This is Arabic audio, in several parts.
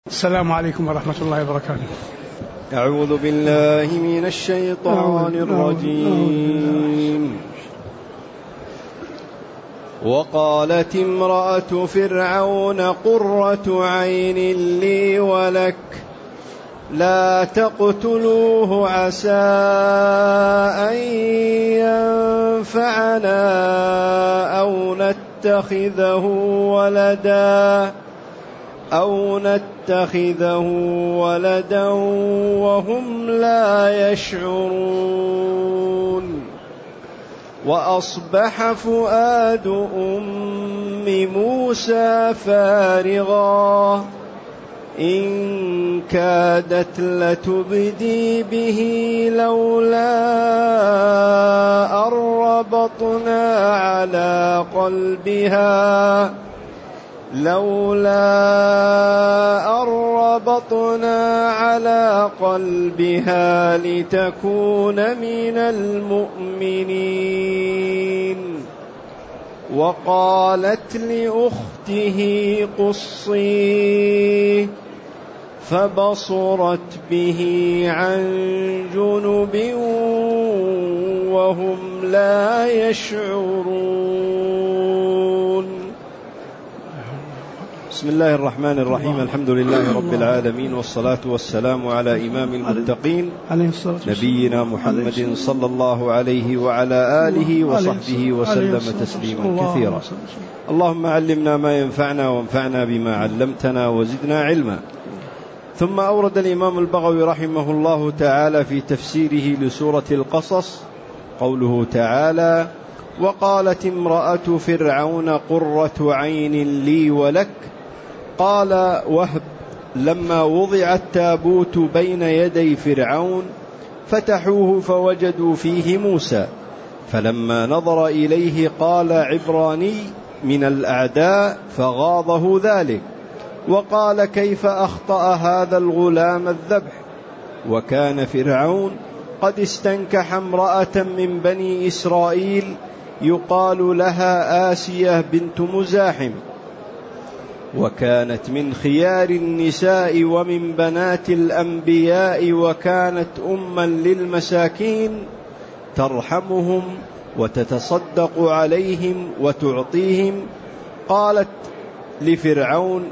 السلام عليكم ورحمة الله وبركاته. أعوذ بالله من الشيطان الرجيم. وقالت امرأة فرعون قرة عين لي ولك لا تقتلوه عسى أن ينفعنا أو نتخذه ولدا وهم لا يشعرون. وأصبح فؤاد أم موسى فارغا إن كادت لتبدي به لولا أن ربطنا على قلبها لتكون من المؤمنين. وقالت لأخته قصيه فبصرت به عن جنب وهم لا يشعرون. بسم الله الرحمن الرحيم. الحمد لله رب العالمين، والصلاة والسلام على إمام المتقين نبينا محمد صلى الله عليه وعلى آله وصحبه وسلم تسليما كثيرا. اللهم علمنا ما ينفعنا وانفعنا بما علمتنا وزدنا علما. ثم أورد الإمام البغوي رحمه الله تعالى في تفسيره لسورة القصص قوله تعالى: وقالت امرأة فرعون قرة عين لي ولك. قال وهب: لما وضع التابوت بين يدي فرعون فتحوه فوجدوا فيه موسى، فلما نظر إليه قال عبراني من الأعداء فغاضه ذلك، وقال: كيف أخطأ هذا الغلام الذبح؟ وكان فرعون قد استنكح امرأة من بني إسرائيل يقال لها آسية بنت مزاحم، وكانت من خيار النساء ومن بنات الأنبياء، وكانت أما للمساكين ترحمهم وتتصدق عليهم وتعطيهم. قالت لفرعون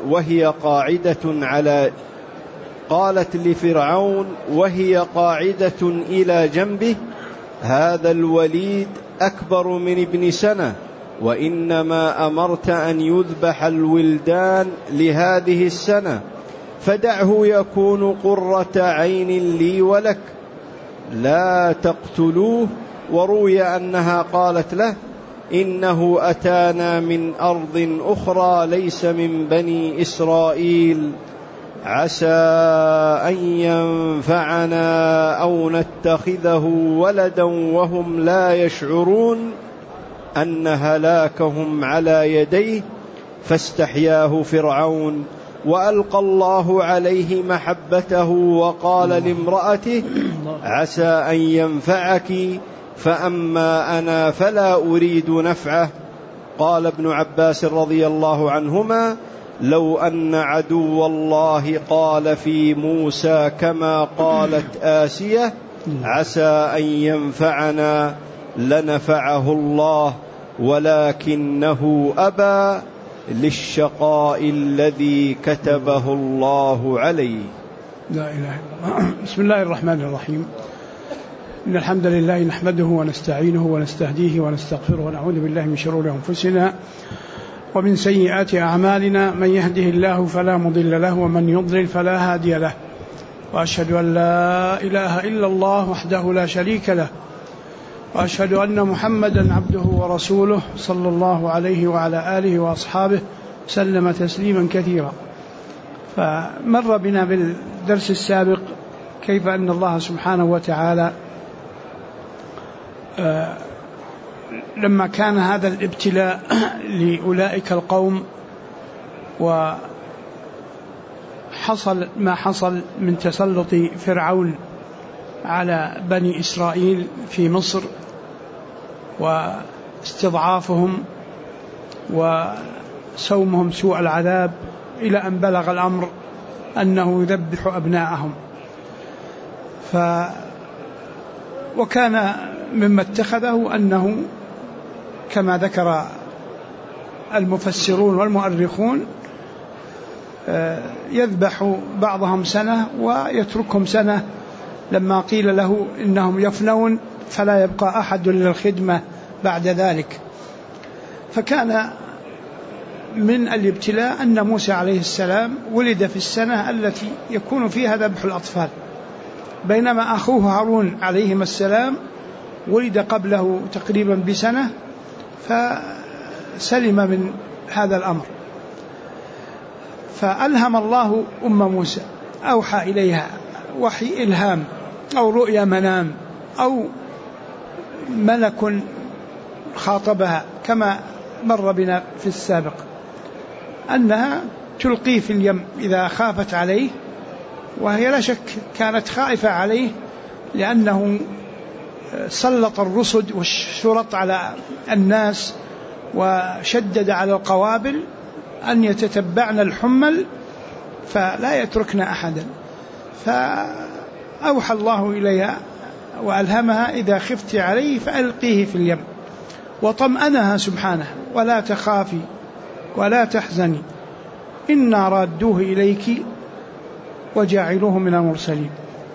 وهي قاعدة إلى جنبه: هذا الوليد أكبر من ابن سنة، وإنما أمرت أن يذبح الولدان لهذه السنة، فدعه يكون قرة عين لي ولك لا تقتلوه. وروي أنها قالت له: إنه أتانا من أرض أخرى ليس من بني إسرائيل، عسى أن ينفعنا أو نتخذه ولدا وهم لا يشعرون أن هلاكهم على يديه. فاستحياه فرعون وألقى الله عليه محبته، وقال لامرأته: عسى أن ينفعك، فأما أنا فلا أريد نفعه. قال ابن عباس رضي الله عنهما: لو أن عدو الله قال في موسى كما قالت آسية عسى أن ينفعنا لنفعه الله، ولكنه أبى للشقاء الذي كتبه الله عليه. لا إله إلا الله. بسم الله الرحمن الرحيم. إن الحمد لله نحمده ونستعينه ونستهديه ونستغفره ونعوذ بالله من شرور أنفسنا ومن سيئات أعمالنا. من يهده الله فلا مضل له ومن يضلل فلا هادي له. وأشهد أن لا إله إلا الله وحده لا شريك له، وأشهد أن محمدا عبده ورسوله صلى الله عليه وعلى آله وأصحابه سلم تسليما كثيرا. فمر بنا بالدرس السابق كيف أن الله سبحانه وتعالى لما كان هذا الابتلاء لأولئك القوم وحصل ما حصل من تسلط فرعون على بني إسرائيل في مصر واستضعافهم وسومهم سوء العذاب، إلى أن بلغ الأمر أنه يذبح أبناءهم. وكان مما اتخذه أنه كما ذكر المفسرون والمؤرخون يذبح بعضهم سنة ويتركهم سنة، لما قيل له إنهم يفنون فلا يبقى أحد للخدمة بعد ذلك. فكان من الابتلاء أن موسى عليه السلام ولد في السنة التي يكون فيها ذبح الأطفال، بينما أخوه هارون عليهما السلام ولد قبله تقريبا بسنة فسلم من هذا الأمر. فألهم الله موسى، أوحى إليها وحي إلهام أو رؤيا منام أو ملك خاطبها كما مر بنا في السابق، أنها تلقيه في اليم إذا خافت عليه، وهي لا شك كانت خائفة عليه لأنه سلط الرصد والشرط على الناس وشدد على القوابل أن يتتبعن الحمل فلا يتركن أحدا. فأوحى الله إليها وألهمها إذا خفت عليه فألقيه في اليم، وطمأنها سبحانه: ولا تخافي ولا تحزني إنا رادوه إليك وجاعلوه من المرسلين.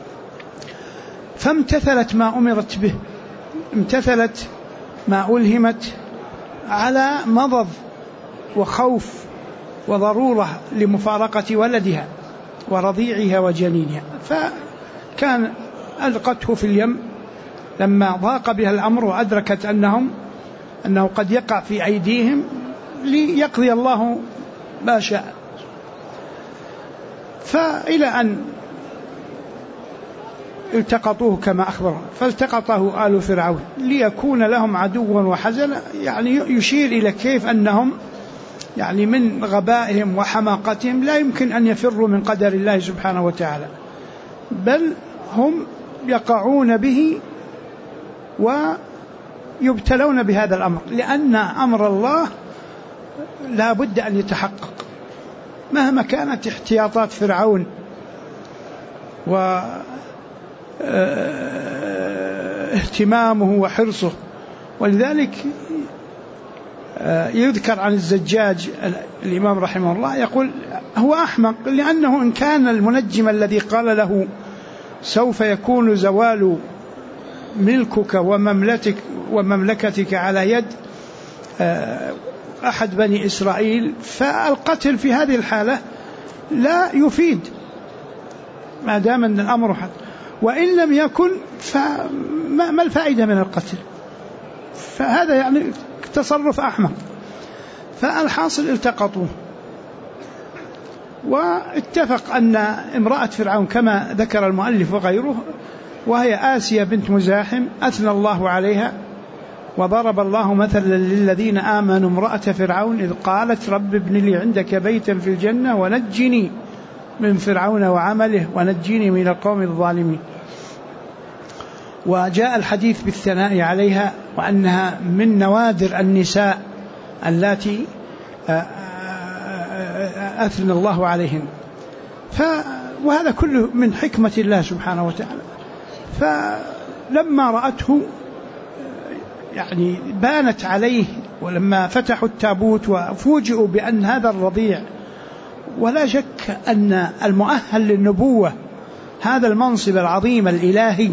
فامتثلت ما أمرت به، امتثلت ما ألهمت على مضض وخوف وضرورة لمفارقة ولدها ورضيعها وجنينها. فكان ألقته في اليم لما ضاق بها الأمر وأدركت أنه قد يقع في أيديهم ليقضي الله ما شاء. فإلى أن التقطوه كما أخبر، فالتقطه آل فرعون ليكون لهم عدوا وحزنا، يعني يشير إلى كيف أنهم يعني من غبائهم وحماقتهم لا يمكن أن يفروا من قدر الله سبحانه وتعالى، بل هم يقعون به ويبتلون بهذا الأمر، لأن أمر الله لا بد أن يتحقق مهما كانت احتياطات فرعون واهتمامه وحرصه. ولذلك يذكر عن الزجاج الإمام رحمه الله يقول: هو أحمق، لأنه إن كان المنجم الذي قال له سوف يكون زوال ملكك ومملكتك على يد أحد بني إسرائيل، فالقتل في هذه الحالة لا يفيد ما دام أن الأمر حد، وإن لم يكن فما الفائدة من القتل؟ فهذا يعني تصرف أحمق. فالحاصل التقطوه، واتفق أن امرأة فرعون كما ذكر المؤلف وغيره، وهي آسيا بنت مزاحم، أثنى الله عليها وضرب الله مثلا للذين آمنوا امرأة فرعون إذ قالت رب ابن لي عندك بيتا في الجنة ونجني من فرعون وعمله ونجني من القوم الظالمين. وجاء الحديث بالثناء عليها وأنها من نوادر النساء التي أثنى الله عليهن. وهذا كله من حكمة الله سبحانه وتعالى. فلما رأته يعني بانت عليه، ولما فتحوا التابوت وفوجئوا بأن هذا الرضيع، ولا شك أن المؤهل للنبوة هذا المنصب العظيم الإلهي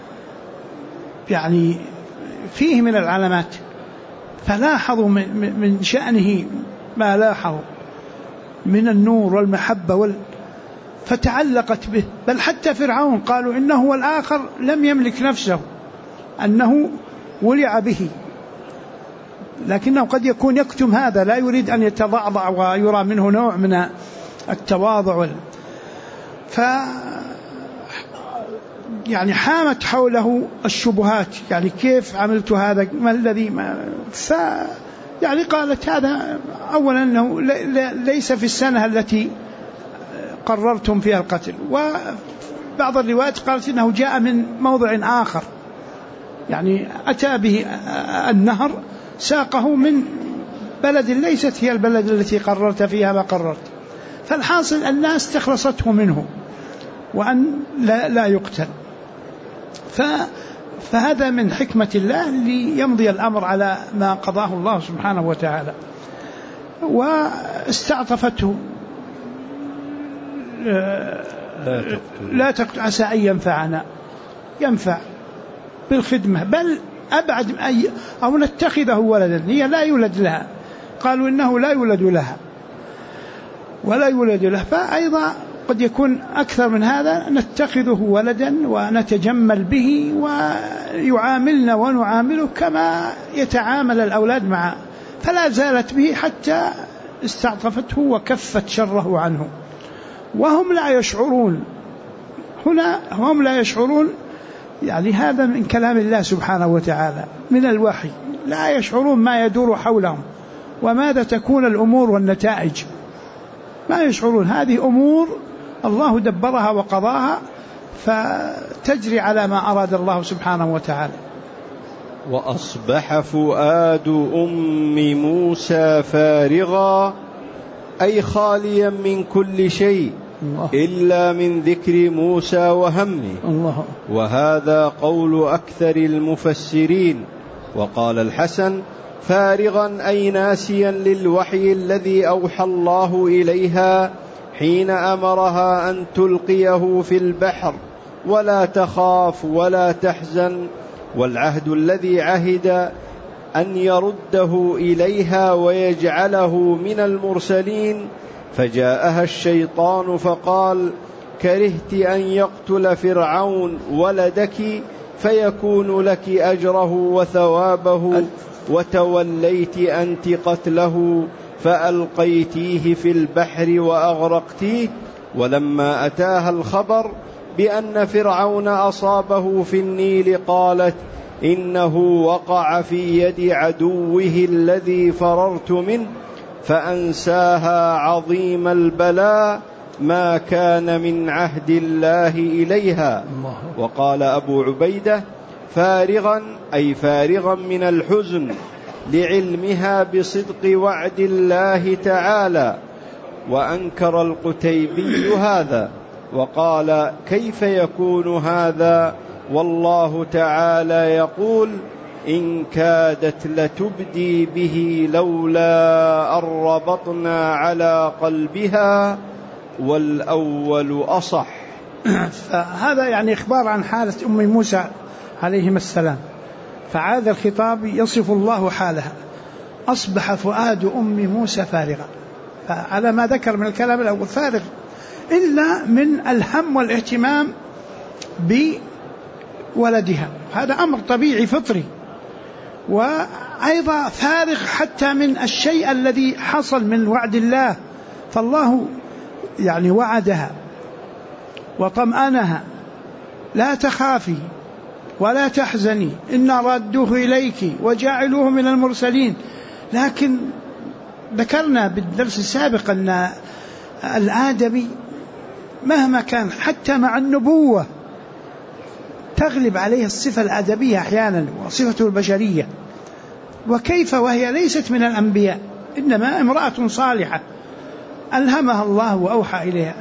يعني فيه من العلامات، فلاحظوا من شأنه ما لاحظوا من النور والمحبة فتعلقت به. بل حتى فرعون قالوا إنه هو الآخر لم يملك نفسه، أنه ولع به، لكنه قد يكون يكتم هذا، لا يريد أن يتضعضع ويرى منه نوع من التواضع. يعني حامت حوله الشبهات، يعني كيف عملت هذا، ما الذي يعني قالت هذا أولا أنه ليس في السنة التي قررتم فيها القتل، وبعض الروايات قالت إنه جاء من موضع آخر، يعني أتى به النهر ساقه من بلد ليست هي البلد التي قررت فيها ما قررت. فالحاصل الناس استخلصته منه وأن لا يقتل. فهذا من حكمة الله ليمضي الأمر على ما قضاه الله سبحانه وتعالى. واستعطفته لا تقتل عسى أن ينفعنا، ينفع بالخدمة، بل أبعد أو نتخذه ولدا، هي لا يولد لها، قالوا إنه لا يولد لها ولا يولد له، فأيضا قد يكون أكثر من هذا، نتخذه ولدا ونتجمل به ويعاملنا ونعامله كما يتعامل الأولاد معه، فلا زالت به حتى استعطفته وكفت شره عنه، وهم لا يشعرون. هنا هم لا يشعرون، يعني هذا من كلام الله سبحانه وتعالى من الوحي، لا يشعرون ما يدور حولهم وماذا تكون الأمور والنتائج، ما يشعرون. هذه أمور الله دبرها وقضاها، فتجري على ما أراد الله سبحانه وتعالى. وأصبح فؤاد أم موسى فارغا، أي خاليا من كل شيء إلا من ذكر موسى وهمه. وهذا قول أكثر المفسرين. وقال الحسن: فارغا أي ناسيا للوحي الذي أوحى الله إليها حين أمرها أن تلقيه في البحر، ولا تخاف ولا تحزن، والعهد الذي عهد أن يرده إليها ويجعله من المرسلين. فجاءها الشيطان فقال: كرهت أن يقتل فرعون ولدك فيكون لك أجره وثوابه، وتوليت أنت قتله فألقيتيه في البحر وأغرقتيه. ولما أتاها الخبر بأن فرعون أصابه في النيل قالت: إنه وقع في يد عدوه الذي فررت منه، فأنساها عظيم البلاء ما كان من عهد الله إليها. وقال أبو عبيدة: فارغا أي فارغا من الحزن لعلمها بصدق وعد الله تعالى. وأنكر القتيبي هذا وقال: كيف يكون هذا والله تعالى يقول: إن كادت لتبدي به لولا أن ربطنا على قلبها، والأول أصح. فهذا يعني إخبار عن حالة أم موسى عليهما السلام، فعاد الخطاب يصف الله حالها: أصبح فؤاد أم موسى فارغا، فعلى ما ذكر من الكلام الأول فارغ إلا من الهم والاهتمام بولدها، هذا أمر طبيعي فطري، وأيضا فارغ حتى من الشيء الذي حصل من وعد الله، فالله يعني وعدها وطمأنها: لا تخافي ولا تحزني إنا رادوه إليك وجاعلوه من المرسلين. لكن ذكرنا بالدرس السابق أن الآدمي مهما كان حتى مع النبوة تغلب عليه الصفة الأدبية أحيانا وصفته البشرية، وكيف وهي ليست من الأنبياء، إنما امرأة صالحة ألهمها الله وأوحى إليها،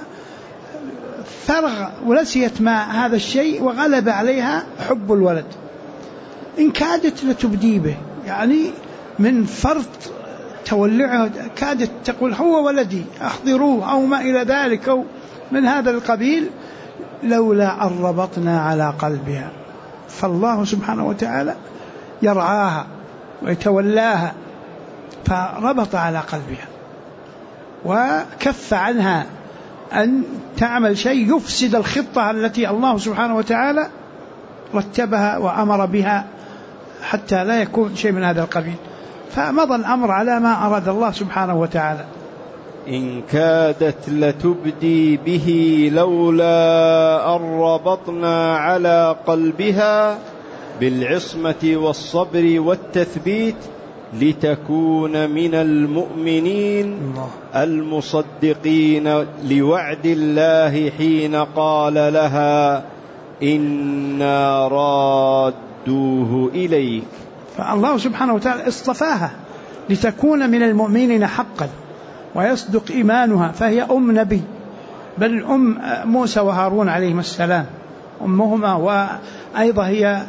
فرغ ونسيت ما هذا الشيء وغلب عليها حب الولد. إن كادت لتبدي به، يعني من فرط تولعها كادت تقول هو ولدي أحضروه أو ما إلى ذلك أو من هذا القبيل، لولا أن ربطنا على قلبها. فالله سبحانه وتعالى يرعاها ويتولاها، فربط على قلبها وكف عنها أن تعمل شيء يفسد الخطة التي الله سبحانه وتعالى رتبها وأمر بها حتى لا يكون شيء من هذا القبيل، فمضى الأمر على ما أراد الله سبحانه وتعالى. إن كادت لتبدي به لولا أن ربطنا على قلبها بالعصمة والصبر والتثبيت لتكون من المؤمنين المصدقين لوعد الله حين قال لها إنا رادوه إليك. فالله سبحانه وتعالى اصطفاها لتكون من المؤمنين حقا، ويصدق إيمانها، فهي أم نبي، بل أم موسى وهارون عليهم السلام أمهما، وأيضا هي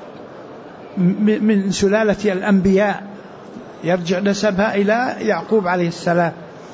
من سلالة الأنبياء، يرجع نسبها إلى يعقوب عليه السلام،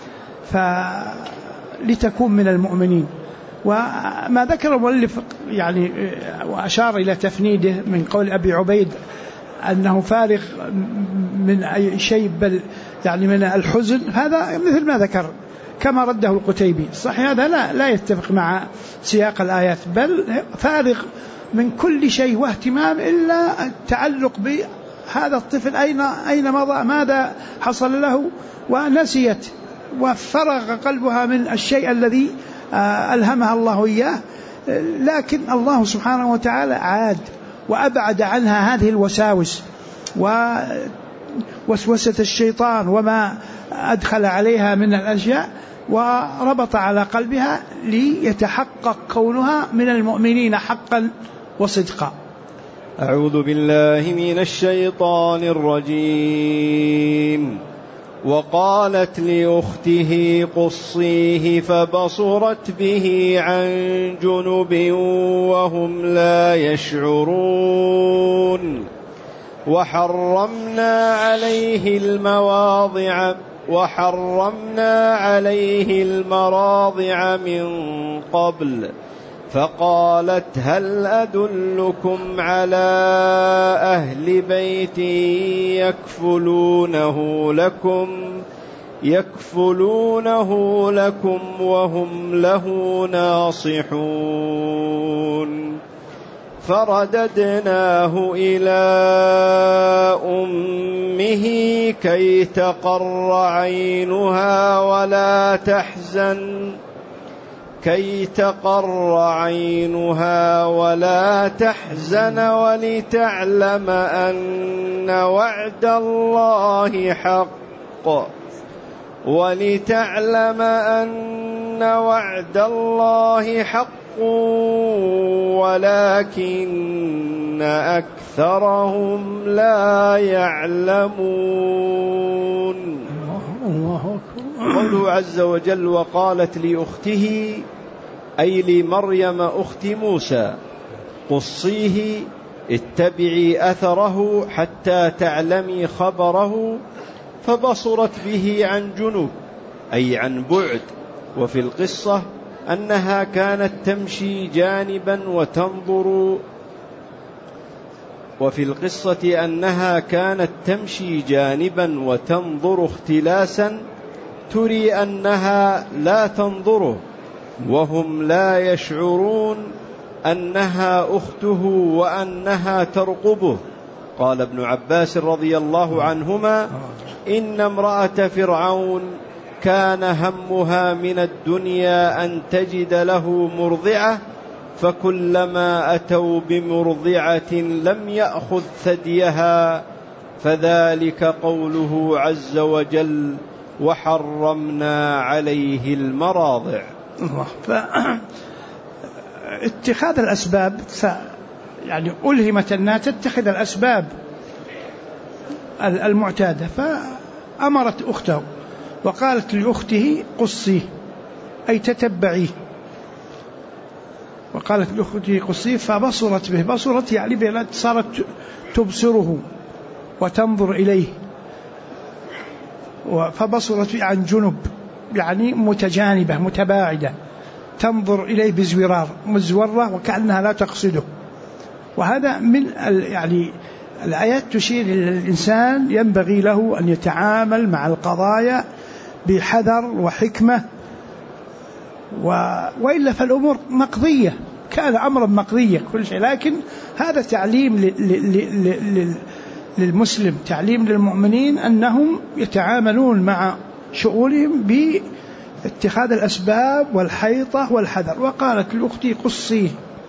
فلتكون من المؤمنين. وما ذكر المؤلف يعني وأشار إلى تفنيده من قول أبي عبيد أنه فارغ من أي شيء، بل يعني من الحزن، هذا مثل ما ذكر كما رده القتيبي. صحيح هذا لا يتفق مع سياق الآيات، بل فارغ من كل شيء واهتمام إلا التعلق بهذا الطفل، أين مضى، ماذا حصل له، ونسيت وفرغ قلبها من الشيء الذي ألهمها الله إياه. لكن الله سبحانه وتعالى عاد وأبعد عنها هذه الوساوس ووسوسة الشيطان وما أدخل عليها من الأشياء، وربط على قلبها ليتحقق كونها من المؤمنين حقا وصدقا. أعوذ بالله من الشيطان الرجيم. وقالت لأخته قصيه فبصرت به عن جنب وهم لا يشعرون. وحرمنا عليه المراضع من قبل، فقالت هل أدلكم على أهل بيت يكفلونه لكم وهم له ناصحون. فرددناه إلى أمه كي تقر عينها ولا تحزن ولتعلم أن وعد الله حق ولكن أكثرهم لا يعلمون. قوله عز وجل وقالت لأخته أي لمريم أخت موسى قصيه اتبعي أثره حتى تعلمي خبره، فبصرت به عن جنوب أي عن بعد. وفي القصة أنها كانت تمشي جانبا وتنظر اختلاسا تري أنها لا تنظره، وهم لا يشعرون أنها أخته وأنها ترقبه. قال ابن عباس رضي الله عنهما إن امرأة فرعون كان همها من الدنيا أن تجد له مرضعة، فكلما أتوا بمرضعة لم يأخذ ثديها، فذلك قوله عز وجل وحرمنا عليه المراضع. اتخاذ الأسباب يعني ألهمت أنها تتخذ الأسباب المعتادة، فأمرت أخته وقالت لأخته قصيه أي تتبعيه، وقالت لأخته قصيه فبصرت به، بصرت يعني صارت تبصره وتنظر إليه، فبصرت عن جنب يعني متجانبة متباعدة، تنظر إليه بزورار مزورة وكأنها لا تقصده. وهذا من يعني الآيات تشير إلى الإنسان ينبغي له أن يتعامل مع القضايا بحذر وحكمة، وإلا فالأمور مقضية، كان أمرا مقضية كل شيء. لكن هذا تعليم للمسلم، تعليم للمؤمنين أنهم يتعاملون مع شؤونهم باتخاذ الأسباب والحيطة والحذر. وقالت لأختي قصيه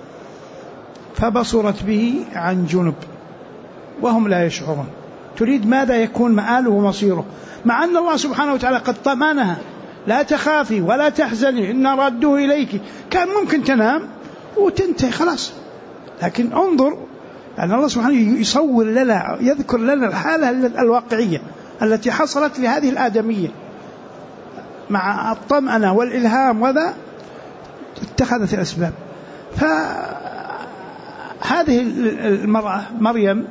فبصرت به عن جنب وهم لا يشعرون، تريد ماذا يكون مآله ومصيره، مع أن الله سبحانه وتعالى قد طمأنها لا تخافي ولا تحزني إن ردوه إليك. كان ممكن تنام وتنتهي خلاص، لكن انظر يعني الله سبحانه يصور لنا، يذكر لنا الحالة الواقعية التي حصلت لهذه الآدمية مع الطمأنة والإلهام وذا اتخذت الأسباب. فهذه المرأة مريم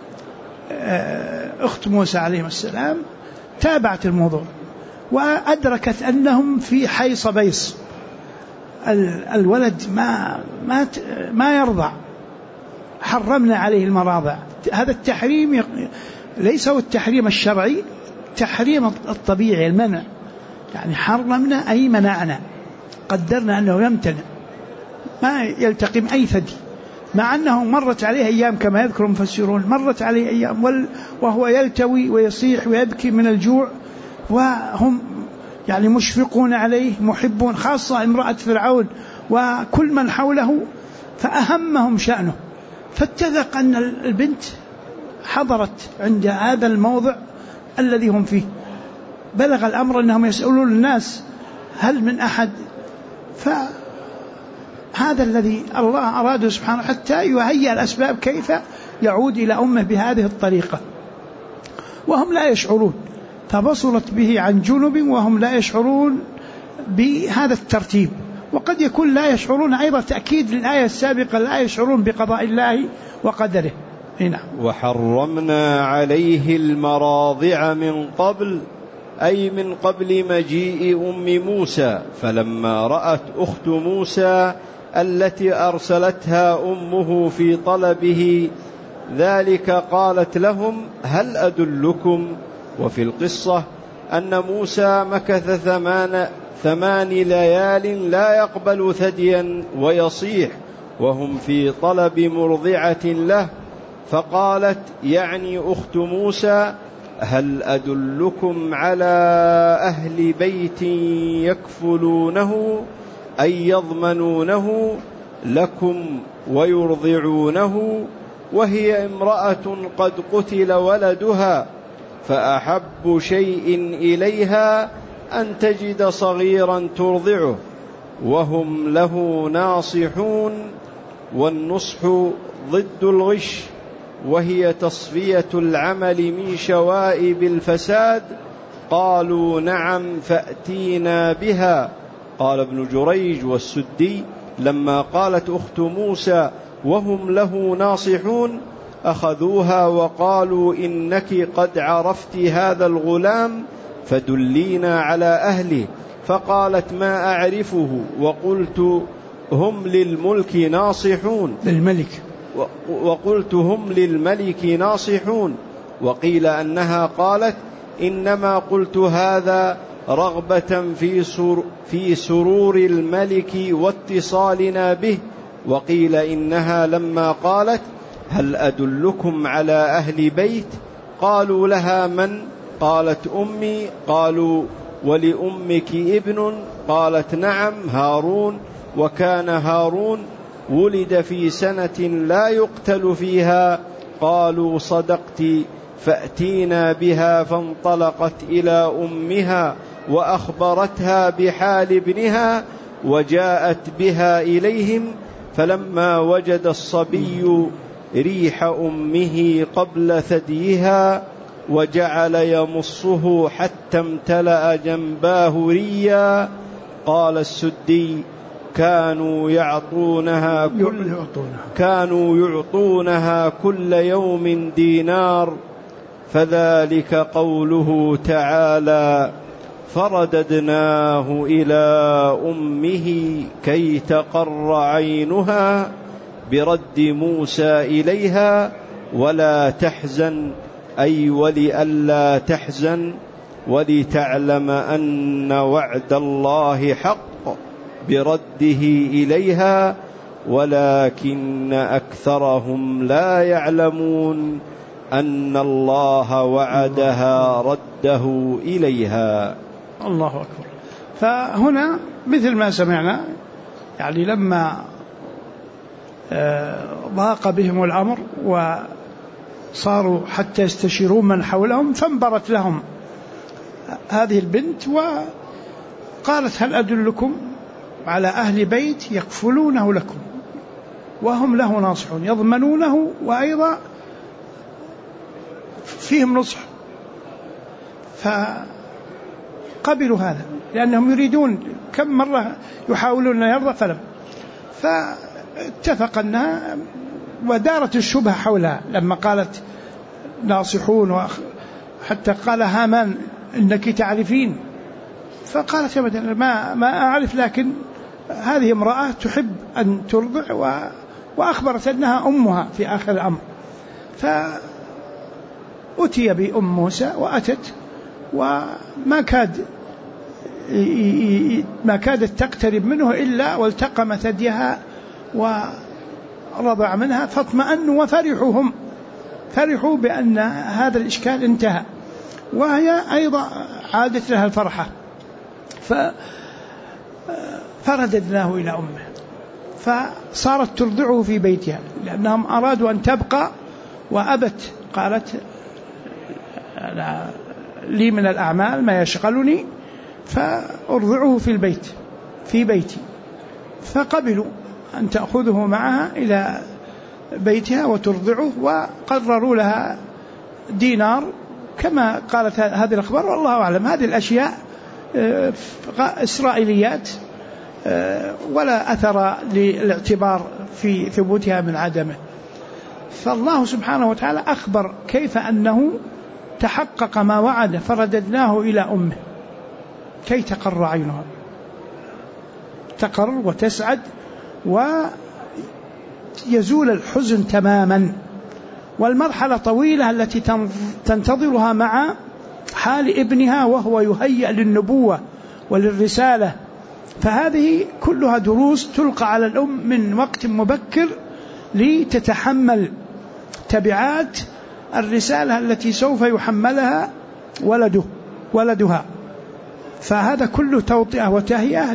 أخت موسى عليه السلام تابعت الموضوع وأدركت أنهم في حيص بيص، الولد ما يرضع، حرمنا عليه المراضع. هذا التحريم ليس هو التحريم الشرعي، تحريم الطبيعي، المنع، يعني حرمنا أي منعنا، قدرنا أنه يمتنع ما يلتقم أي ثدي، مع أنه مرت عليه أيام كما يذكر المفسرون، مرت عليه أيام وهو يلتوي ويصيح ويبكي من الجوع، وهم يعني مشفقون عليه محبون، خاصة امرأة فرعون وكل من حوله، فأهمهم شأنه. فاتفق أن البنت حضرت عند هذا الموضع الذي هم فيه، بلغ الأمر أنهم يسألون الناس هل من أحد، فهذا الذي الله أراده سبحانه حتى يهيئ الأسباب كيف يعود إلى أمه بهذه الطريقة وهم لا يشعرون، فبصرت به عن جنب وهم لا يشعرون بهذا الترتيب. وقد يكون لا يشعرون أيضا تأكيد للآية السابقة، لا يشعرون بقضاء الله وقدره. هنا وحرمنا عليه المراضع من قبل، أي من قبل مجيء أم موسى، فلما رأت أخت موسى التي أرسلتها أمه في طلبه ذلك قالت لهم هل أدلكم. وفي القصة أن موسى مكث 8 ليال لا يقبل ثديا ويصيح وهم في طلب مرضعة له، فقالت يعني أخت موسى هل أدلكم على أهل بيت يكفلونه أي يضمنونه لكم ويرضعونه، وهي امرأة قد قتل ولدها، فأحب شيء إليها أن تجد صغيرا ترضعه، وهم له ناصحون. والنصح ضد الغش، وهي تصفية العمل من شوائب الفساد. قالوا نعم فأتينا بها. قال ابن جريج والسدي لما قالت أخت موسى وهم له ناصحون أخذوها وقالوا إنك قد عرفت هذا الغلام فدلينا على أهله، فقالت ما أعرفه، وقلت هم للملك ناصحون، وقلت هم للملك ناصحون. وقيل أنها قالت إنما قلت هذا رغبة في سرور الملك واتصالنا به. وقيل إنها لما قالت هل أدلكم على أهل بيت قالوا لها من؟ قالت أمي. قالوا ولأمك ابن؟ قالت نعم هارون، وكان هارون ولد في سنة لا يقتل فيها. قالوا صدقت فأتينا بها. فانطلقت إلى أمها وأخبرتها بحال ابنها وجاءت بها إليهم، فلما وجد الصبي ريح أمه قبل ثديها وجعل يمصه حتى امتلأ جنباه ريا. قال السدي كانوا يعطونها كل يوم دينار، فذلك قوله تعالى فرددناه إلى أمه كي تقر عينها برد موسى إليها ولا تحزن، أي ولئلا تحزن ولتعلم أن وعد الله حق برده إليها ولكن أكثرهم لا يعلمون أن الله وعدها رده إليها. الله أكبر. فهنا مثل ما سمعنا، يعني لما ضاق بهم الأمر وصاروا حتى يستشيرون من حولهم، فانبرت لهم هذه البنت وقالت هل أدلكم على أهل بيت يكفلونه لكم وهم له ناصحون، يضمنونه وأيضا فيهم نصح. فقبلوا هذا لأنهم يريدون كم مرة يحاولون أن يرضى فلم. فاتفق أنها ودارت الشبهة حولها لما قالت ناصحون، حتى قال هامان إنك تعرفين، فقالت أبدا ما أعرف، لكن هذه امرأة تحب أن ترضع وأخبرت أنها أمها في آخر الأمر. فأتي بأم موسى وأتت، وما كادت تقترب منه إلا والتقم ثديها ورضع منها، فاطمأنوا وفرحوا، فرحوا بأن هذا الإشكال انتهى، وهي أيضا عادت لها الفرحة. فرددناه إلى أمه، فصارت ترضعه في بيتها، لأنهم أرادوا أن تبقى وأبت، قالت لي من الأعمال ما يشغلني فأرضعه في بيتي. فقبلوا أن تأخذه معها إلى بيتها وترضعه، وقرروا لها دينار كما قالت هذه الأخبار، والله أعلم. هذه الأشياء إسرائيليات ولا أثر للاعتبار في ثبوتها من عدمه. فالله سبحانه وتعالى أخبر كيف أنه تحقق ما وعد، فرددناه إلى أمه كي تقر عينها، تقر وتسعد ويزول الحزن تماما. والمرحلة طويلة التي تنتظرها مع حال ابنها وهو يهيأ للنبوة وللرسالة، فهذه كلها دروس تلقى على الأم من وقت مبكر لتتحمل تبعات الرسالة التي سوف يحملها ولدها. فهذا كله توطئة وتهيئة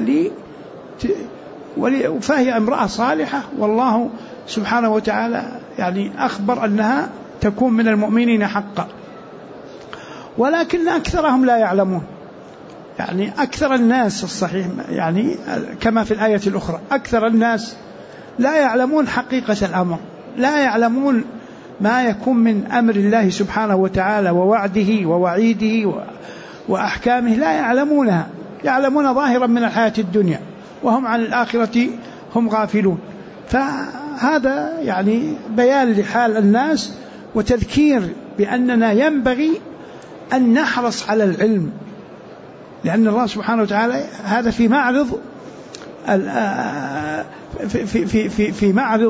فهي امرأة صالحة، والله سبحانه وتعالى يعني أخبر أنها تكون من المؤمنين حقا، ولكن أكثرهم لا يعلمون. يعني أكثر الناس الصحيح، يعني كما في الآية الأخرى، أكثر الناس لا يعلمون حقيقة الأمر، لا يعلمون ما يكون من أمر الله سبحانه وتعالى ووعده ووعيده وأحكامه، لا يعلمونها، يعلمون ظاهرا من الحياة الدنيا وهم عن الآخرة هم غافلون. فهذا يعني بيان لحال الناس وتذكير بأننا ينبغي أن نحرص على العلم، لأن الله سبحانه وتعالى هذا في معرض في معرض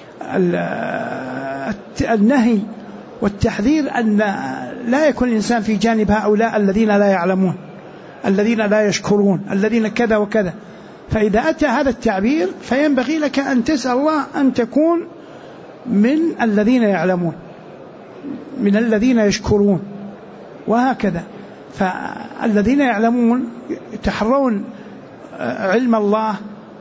النهي والتحذير أن لا يكون الإنسان في جانب هؤلاء الذين لا يعلمون، الذين لا يشكرون، الذين كذا وكذا. فإذا أتى هذا التعبير فينبغي لك أن تسأل الله أن تكون من الذين يعلمون، من الذين يشكرون، وهكذا. فالذين يعلمون يتحرون علم الله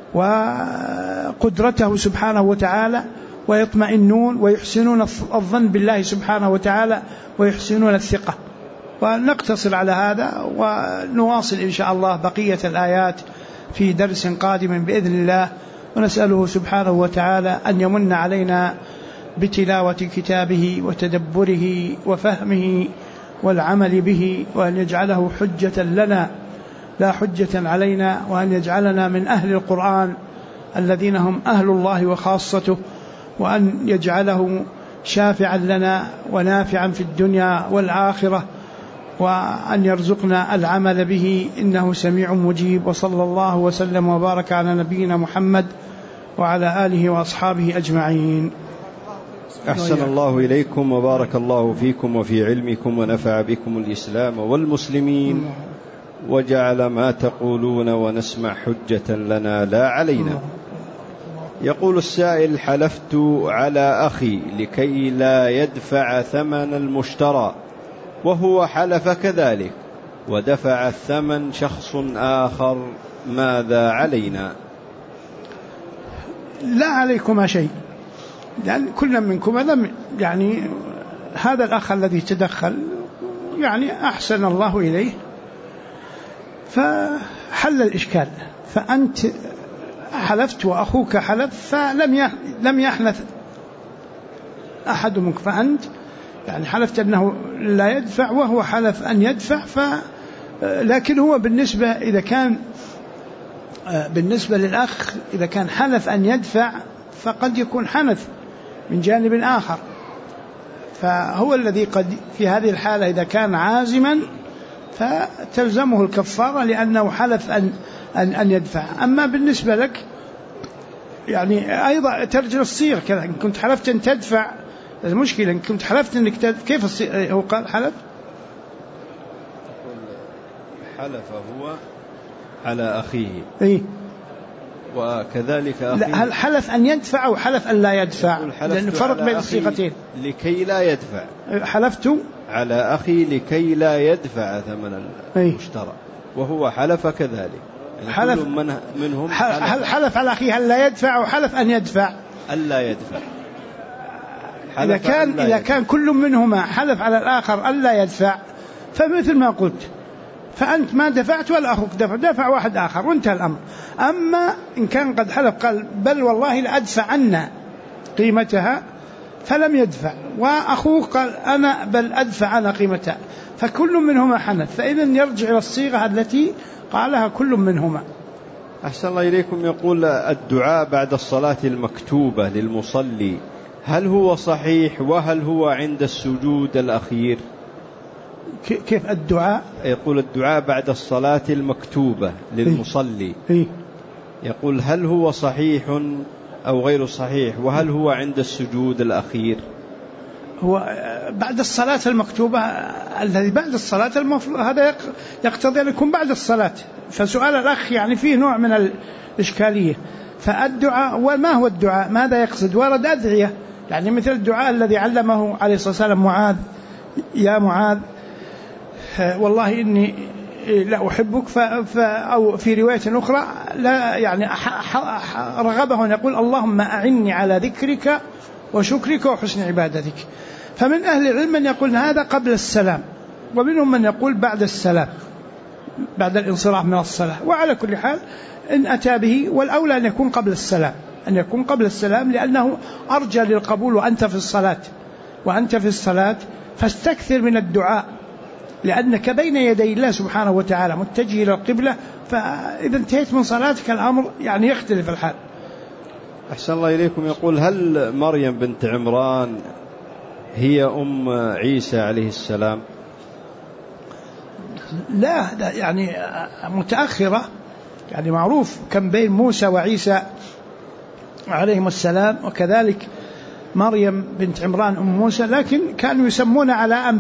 وقدرته سبحانه وتعالى، ويطمئنون ويحسنون الظن بالله سبحانه وتعالى ويحسنون الثقة. ونقتصر على هذا ونواصل إن شاء الله بقية الآيات في درس قادم بإذن الله، ونسأله سبحانه وتعالى أن يمن علينا بتلاوة كتابه وتدبره وفهمه والعمل به، وأن يجعله حجة لنا لا حجة علينا، وأن يجعلنا من أهل القرآن الذين هم أهل الله وخاصته، وأن يجعله شافعا لنا ونافعا في الدنيا والآخرة، وأن يرزقنا العمل به إنه سميع مجيب. وصلى الله وسلم وبارك على نبينا محمد وعلى آله وأصحابه أجمعين. أحسن الله إليكم وبارك الله فيكم وفي علمكم، ونفع بكم الإسلام والمسلمين، وجعل ما تقولون ونسمع حجة لنا لا علينا. يقول السائل: حلفت على أخي لكي لا يدفع ثمن المشترى، وهو حلف كذلك ودفع الثمن شخص آخر، ماذا علينا؟ لا عليكما شيء، لأن كل منكم لم يعني هذا الأخ الذي تدخل يعني أحسن الله إليه فحل الإشكال. فأنت حلفت وأخوك حلف فلم يحنث أحد منك، فأنت يعني حلفت أنه لا يدفع وهو حلف أن يدفع، لكن هو بالنسبة إذا كان بالنسبة للأخ إذا كان حلف أن يدفع فقد يكون حنث من جانب آخر، فهو الذي قد في هذه الحالة إذا كان عازما فتلزمه الكفارة لأنه حلف أن يدفع. أما بالنسبة لك يعني أيضا ترجع الصيغ كذا، إن كنت حلفت أن تدفع المشكلة، إن كنت حلفت أنك كيف الصيغ؟ هو قال حلف هو على أخيه إيه؟ وكذلك أخيه هل حلف أن يدفع أو حلف أن لا يدفع؟ لأن فرق بين الصيغتين. لكي لا يدفع، حلفت على أخي لكي لا يدفع ثمن المشترى، وهو حلف كذلك. يعني حلف كل منهم هل حلف على أخيه هل لا يدفع أو حلف أن يدفع؟ ألا يدفع. إذا كان كل منهما حلف على الآخر ألا يدفع فمثل ما قلت، فأنت ما دفعت ولا أخوك دفع واحد آخر وانتهى الأمر. أما إن كان قد حلف قال بل والله لأدفع عنا قيمتها فلم يدفع، وأخوه قال أنا بل أدفع أنا قيمتها، فكل منهما حنث، فإذن يرجع إلى الصيغة التي قالها كل منهما. أحسن الله إليكم. يقول الدعاء بعد الصلاة المكتوبة للمصلي هل هو صحيح وهل هو عند السجود الأخير؟ كيف الدعاء؟ يقول الدعاء بعد الصلاة المكتوبة للمصلي يقول هل هو صحيح أو غير صحيح وهل هو عند السجود الأخير؟ هو بعد الصلاة المكتوبة الذي بعد الصلاة المفروض هذا يقتضي أن يكون بعد الصلاة، فسؤال الأخ يعني فيه نوع من الإشكالية. فالدعاء وما هو الدعاء؟ ماذا يقصد؟ ورد أدعية يعني مثل الدعاء الذي علمه عليه الصلاة والسلام معاذ، يا معاذ والله إني لا أحبك، أو في رواية أخرى لا يعني رغبه أن يقول اللهم أعني على ذكرك وشكرك وحسن عبادتك. فمن أهل العلم من يقول هذا قبل السلام، ومنهم من يقول بعد السلام بعد الانصراف من الصلاة. وعلى كل حال إن أتى به والأولى أن يكون قبل السلام، أن يكون قبل السلام لأنه أرجى للقبول وأنت في الصلاة فاستكثر من الدعاء، لأنك بين يدي الله سبحانه وتعالى متجه إلى القبلة، فإذا انتهيت من صلاتك الأمر يعني يختلف الحال. أحسن الله إليكم. يقول هل مريم بنت عمران هي أم عيسى عليه السلام؟ لا يعني متأخرة، يعني معروف كان بين موسى وعيسى عليهم السلام، وكذلك مريم بنت عمران أم موسى، لكن كانوا يسمون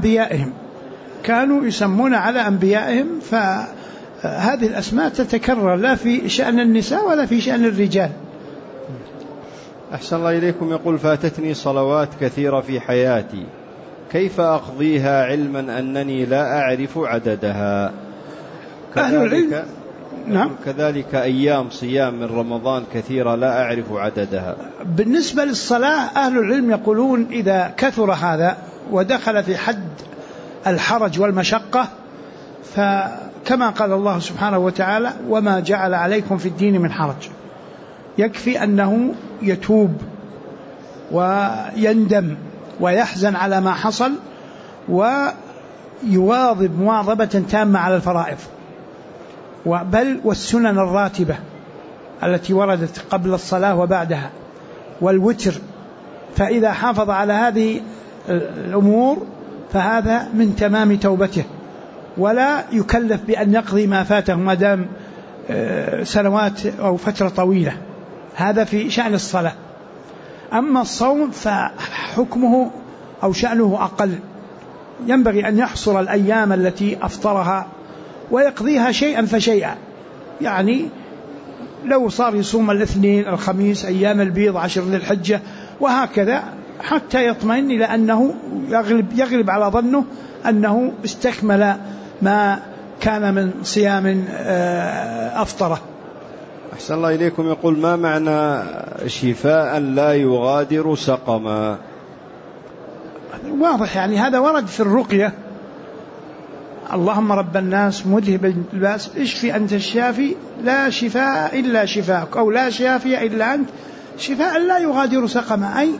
على أنبيائهم فهذه الأسماء تتكرر لا في شأن النساء ولا في شأن الرجال. أحسن الله إليكم. يقول فاتتني صلوات كثيرة في حياتي، كيف أقضيها علما أنني لا أعرف عددها؟ كذلك أيام صيام من رمضان كثيرة لا أعرف عددها. بالنسبة للصلاة أهل العلم يقولون إذا كثر هذا ودخل في حد الحرج والمشقة، فكما قال الله سبحانه وتعالى وما جعل عليكم في الدين من حرج، يكفي أنه يتوب ويندم ويحزن على ما حصل ويواظب مواظبة تامة على الفرائض بل والسنن الراتبة التي وردت قبل الصلاة وبعدها والوتر، فإذا حافظ على هذه الأمور فهذا من تمام توبته، ولا يكلف بأن يقضي ما فاته ما دام سنوات أو فترة طويلة. هذا في شأن الصلاة. أما الصوم فحكمه أو شأنه أقل، ينبغي أن يحصر الأيام التي أفطرها ويقضيها شيئا فشيئا، يعني لو صار يصوم الاثنين الخميس أيام البيض 10 ذي الحجة وهكذا حتى يطمئن إلى أنه يغلب على ظنه أنه استكمل ما كان من صيام أفطره. أحسن الله إليكم. يقول ما معنى شفاء لا يغادر سقما؟ واضح يعني هذا ورد في الرقية، اللهم رب الناس مذهب الباس اشفي أنت الشافي لا شفاء إلا شفاءك، أو لا شافي إلا أنت، شفاء لا يغادر سقما، أي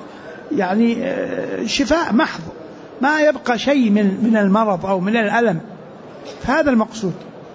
يعني شفاء محض ما يبقى شيء من المرض أو من الألم، فهذا المقصود.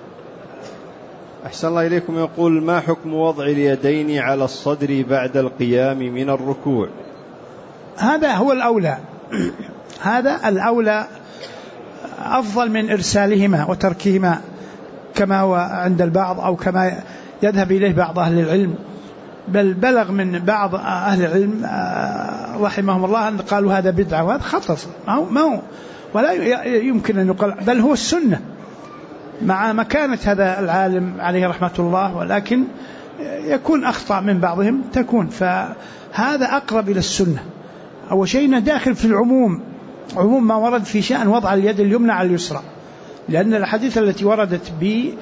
أحسن الله إليكم. يقول: ما حكم وضع اليدين على الصدر بعد القيام من الركوع؟ هذا هو الأولى، هذا الأولى، أفضل من إرسالهما وتركهما كما هو عند البعض أو كما يذهب إليه بعض أهل العلم، بل بلغ من بعض أهل العلم رحمهم الله أن قالوا هذا بدعة، وهذا خطأ، ما هو ولا يمكن أن يقال، بل هو السنة مع مكانة هذا العالم عليه رحمة الله، ولكن يكون أخطأ من بعضهم تكون، فهذا أقرب إلى السنة. أول شيء داخل في العموم، عموم ما ورد في شأن وضع اليد اليمنى على اليسرى، لأن الحديث التي وردت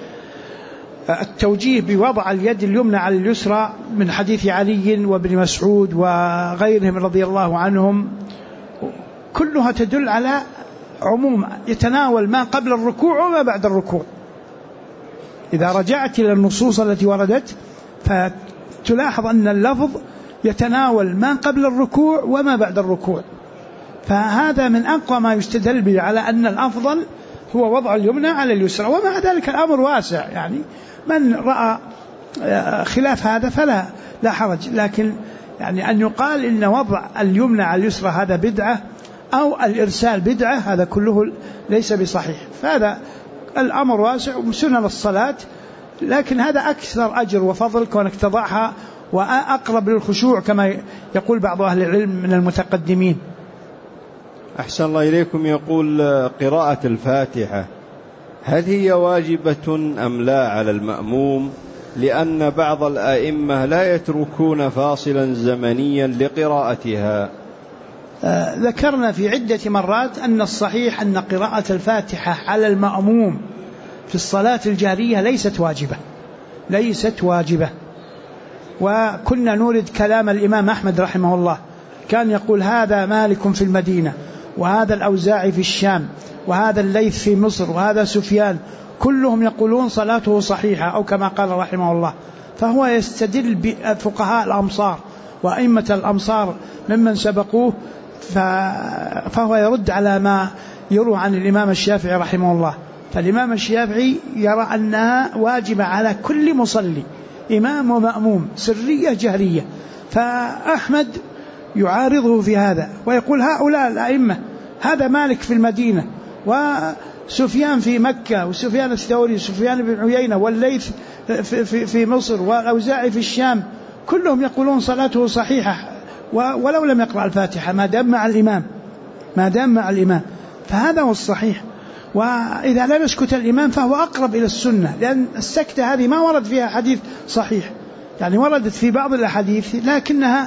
بالتوجيه بوضع اليد اليمنى على اليسرى من حديث علي وابن مسعود وغيرهم رضي الله عنهم كلها تدل على عموم يتناول ما قبل الركوع وما بعد الركوع. إذا رجعت إلى النصوص التي وردت فتلاحظ أن اللفظ يتناول ما قبل الركوع وما بعد الركوع، فهذا من أقوى ما يستدل به على أن الأفضل هو وضع اليمنى على اليسرى. ومع ذلك الأمر واسع، يعني من رأى خلاف هذا فلا حرج، لكن يعني أن يقال إن وضع اليمنى على اليسرى هذا بدعة أو الإرسال بدعة، هذا كله ليس بصحيح. فهذا الأمر واسع وسنن الصلاة، لكن هذا أكثر أجر وفضل كونك تضعها وأقرب للخشوع كما يقول بعض أهل العلم من المتقدمين. أحسن الله إليكم. يقول: قراءة الفاتحة هل هي واجبة أم لا على المأموم؟ لأن بعض الآئمة لا يتركون فاصلا زمنيا لقراءتها. ذكرنا في عدة مرات أن الصحيح أن قراءة الفاتحة على المأموم في الصلاة الجارية ليست واجبة. وكنا نورد كلام الإمام أحمد رحمه الله، كان يقول: هذا مالك في المدينة، وهذا الأوزاعي في الشام، وهذا الليث في مصر، وهذا سفيان، كلهم يقولون صلاته صحيحة، أو كما قال رحمه الله. فهو يستدل بفقهاء الأمصار وأئمة الأمصار ممن سبقوه، فهو يرد على ما يروى عن الإمام الشافعي رحمه الله. فالإمام الشافعي يرى أنها واجبة على كل مصلي، إمام ومأموم، سرية جهرية. فأحمد يعارضه في هذا ويقول: هؤلاء الأئمة، هذا مالك في المدينة، وسفيان في مكة، وسفيان الثوري، وسفيان بن عيينة، والليث في مصر، والأوزاعي في الشام، كلهم يقولون صلاته صحيحة ولو لم يقرأ الفاتحة ما دام مع الإمام. فهذا هو الصحيح. وإذا لم يسكت الإمام فهو أقرب إلى السنة، لأن السكتة هذه ما ورد فيها حديث صحيح، يعني وردت في بعض الأحاديث لكنها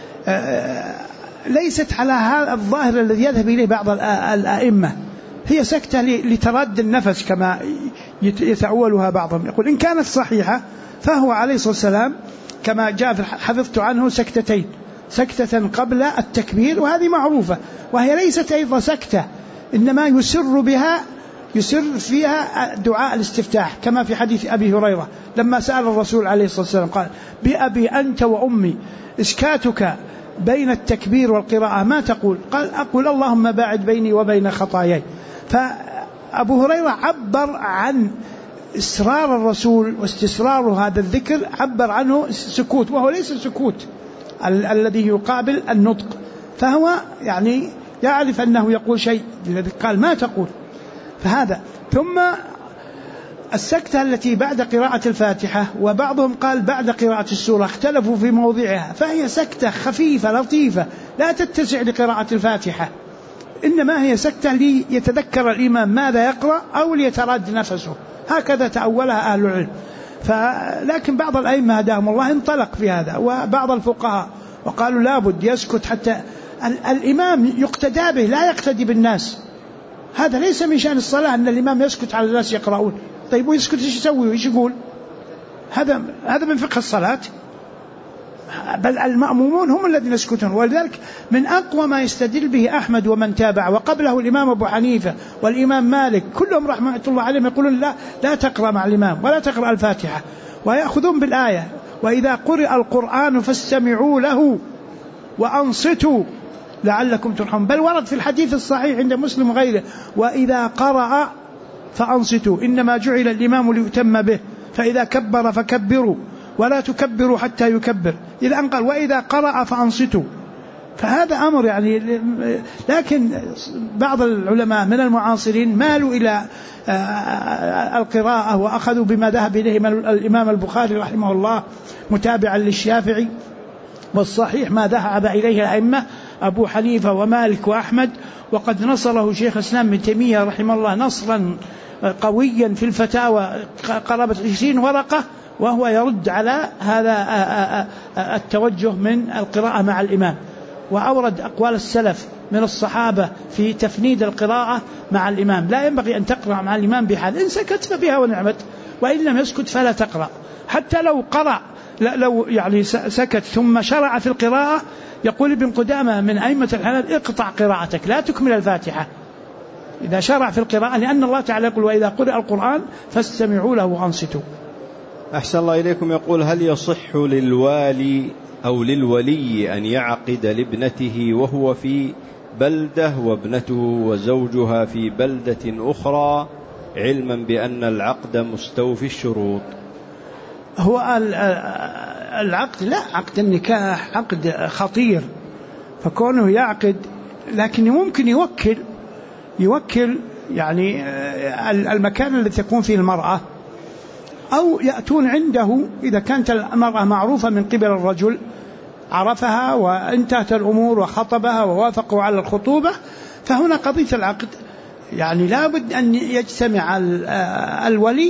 ليست على هذا الظاهر الذي يذهب إليه بعض الأئمة، هي سكتة لترد النفس كما يتأولها بعضهم. يقول: إن كانت صحيحة فهو عليه الصلاة والسلام كما جاء حفظت عنه سكتتين، سكتة قبل التكبير وهذه معروفة، وهي ليست أيضا سكتة، إنما يسر فيها دعاء الاستفتاح، كما في حديث أبي هريرة لما سأل الرسول عليه الصلاة والسلام قال: بأبي أنت وأمي إسكاتك بين التكبير والقراءة ما تقول؟ قال: أقول اللهم باعد بيني وبين خطاياي. فأبو هريرة عبر عن إصرار الرسول واستسرار هذا الذكر، عبر عنه سكوت، وهو ليس سكوت الذي يقابل النطق، فهو يعني يعرف أنه يقول شيء، الذي قال ما تقول. فهذا. ثم السكتة التي بعد قراءة الفاتحة، وبعضهم قال بعد قراءة السورة، اختلفوا في موضعها، فهي سكتة خفيفة لطيفة لا تتسع لقراءة الفاتحة، إنما هي سكتة ليتذكر الإمام ماذا يقرأ أو ليتراد نفسه، هكذا تأولها أهل العلم. لكن بعض الأئمة هداهم الله انطلق في هذا، وبعض الفقهاء وقالوا لابد يسكت حتى الإمام يقتدى به لا يقتدي بالناس. هذا ليس من شأن الصلاة أن الإمام يسكت على الناس يقرؤون. طيب ويسكت إيش يسوي وإيش يقول؟ هذا من فقه الصلاة. بل المأمومون هم الذين يسكتون. ولذلك من أقوى ما يستدل به أحمد ومن تابع، وقبله الإمام أبو حنيفة والإمام مالك، كلهم رحمة الله عليهم يقولون لا تقرأ مع الإمام ولا تقرأ الفاتحة، ويأخذون بالآية: وإذا قرئ القرآن فاستمعوا له وأنصتوا لعلكم ترحمون. بل ورد في الحديث الصحيح عند مسلم وغيره: وإذا قرأ فأنصتوا إنما جعل الإمام ليؤتم به فإذا كبر فكبروا ولا تكبروا حتى يكبر. إذا قال وإذا قرأ فأنصتوا، فهذا أمر يعني. لكن بعض العلماء من المعاصرين مالوا إلى القراءة وأخذوا بما ذهب إليه الإمام البخاري رحمه الله متابعا للشافعي، والصحيح ما ذهب إليه الأئمة أبو حنيفة ومالك وأحمد، وقد نصره شيخ الإسلام ابن تيمية رحمه الله نصرا قويا في الفتاوى قرابة 20 ورقة، وهو يرد على هذا التوجه من القراءة مع الإمام، وأورد أقوال السلف من الصحابة في تفنيد القراءة مع الإمام. لا ينبغي أن تقرأ مع الإمام بحال، إن سكت فبها ونعمت، وإن لم يسكت فلا تقرأ. حتى لو قرأ لو يعني سكت ثم شرع في القراءة، يقول ابن قدامة من أئمة الحنابلة اقطع قراءتك لا تكمل الفاتحة إذا شرع في القراءة، لأن الله تعالى يقول وإذا قرأ القرآن فاستمعوا له وأنصتوا. أحسن الله إليكم. يقول هل يصح للوالي أو للولي أن يعقد لابنته وهو في بلدة وابنته وزوجها في بلدة أخرى علما بأن العقد مستوفي الشروط؟ هو العقد لا، عقد النكاح عقد خطير، فكونه يعقد، لكن ممكن يوكل يعني المكان الذي تكون فيه المرأة، أو يأتون عنده إذا كانت المرأة معروفة من قبل الرجل عرفها وانتهت الأمور وخطبها ووافقوا على الخطوبة، فهنا قضية العقد يعني لا بد أن يجتمع الولي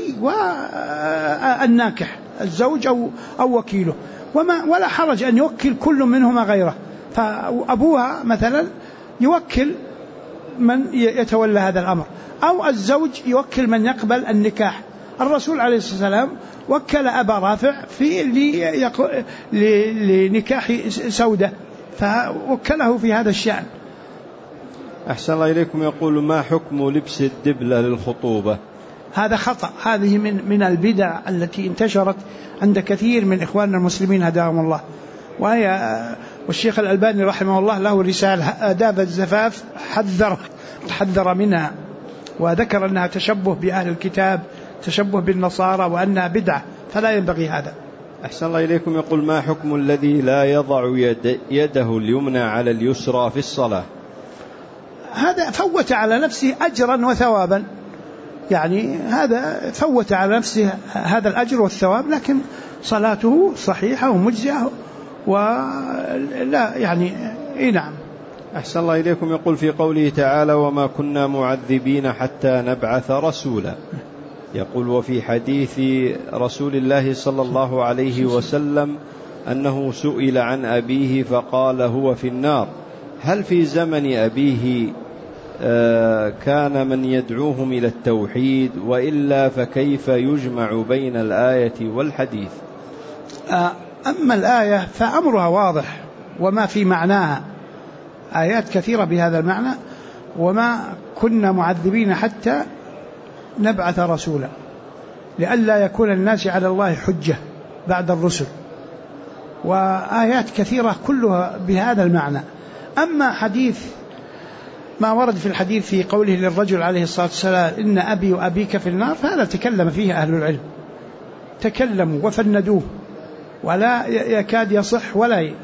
والناكح الزوج أو وكيله، ولا حرج أن يوكل كل منهما غيره. فأبوها مثلا يوكل من يتولى هذا الأمر، أو الزوج يوكل من يقبل النكاح. الرسول عليه الصلاة والسلام وكل أبا رافع لنكاح سودة، فوكله في هذا الشأن. أحسن الله إليكم. يقول ما حكم لبس الدبلة للخطوبة؟ هذا خطأ، هذه من البدع التي انتشرت عند كثير من إخواننا المسلمين هداهم الله، والشيخ الألباني رحمه الله له رسالة آداب الزفاف حذر منها، وذكر أنها تشبه بأهل الكتاب، تشبه بالنصارى، وأنها بدعة، فلا ينبغي هذا. أحسن الله إليكم. يقول ما حكم الذي لا يضع يده اليمنى على اليسرى في الصلاة؟ هذا فوت على نفسه أجرا وثوابا، يعني هذا فوت على نفسه هذا الأجر والثواب، لكن صلاته صحيحة ومجزئة ولا يعني نعم. أحسن الله إليكم. يقول في قوله تعالى وما كنا معذبين حتى نبعث رسولا، يقول وفي حديث رسول الله صلى الله عليه وسلم أنه سئل عن أبيه فقال هو في النار، هل في زمن أبيه كان من يدعوهم إلى التوحيد، وإلا فكيف يجمع بين الآية والحديث؟ أما الآية فأمرها واضح وما في معناها، آيات كثيرة بهذا المعنى، وما كنا معذبين حتى نبعث رسولا لئلا يكون الناس على الله حجة بعد الرسل، وآيات كثيرة كلها بهذا المعنى. أما حديث ما ورد في الحديث في قوله للرجل عليه الصلاة والسلام إن أبي وأبيك في النار، فهذا تكلم فيه أهل العلم، تكلموا وفندوه ولا يكاد يصح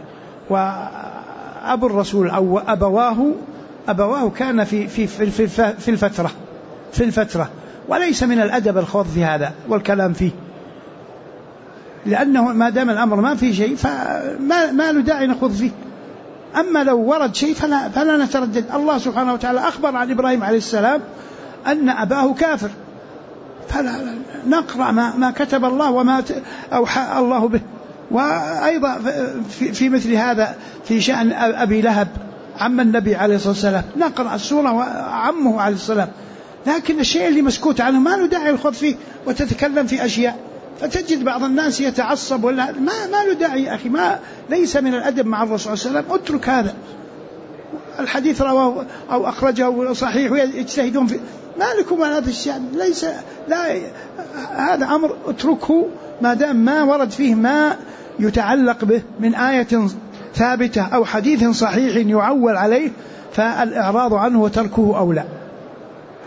وأبو الرسول أو أبواه كان في الفترة، وليس من الأدب الخوض في هذا والكلام فيه، لأنه ما دام الأمر ما في شيء فما له داعي نخوض فيه. أما لو ورد شيء فلا نتردد. الله سبحانه وتعالى أخبر عن إبراهيم عليه السلام أن أباه كافر، فلا نقرأ ما كتب الله وما أوحى الله به. وأيضا في مثل هذا في شأن أبي لهب عم النبي عليه الصلاة والسلام نقرأ السورة وعمه عليه السلام، لكن الشيء اللي مسكوت عنه ما له داعي الخوض فيه وتتكلم في أشياء، فتجد بعض الناس يتعصب ولا ما له داعي يا أخي، ليس من الأدب مع الرسول صلى الله عليه وسلم. اترك هذا الحديث رواه أو أخرجه صحيح ويجتهدون في ما لكم على هذا الشيء، ليس هذا أمر اتركه ما دام ما ورد فيه ما يتعلق به من آية ثابتة أو حديث صحيح يعول عليه، فالإعراض عنه وتركه أولى.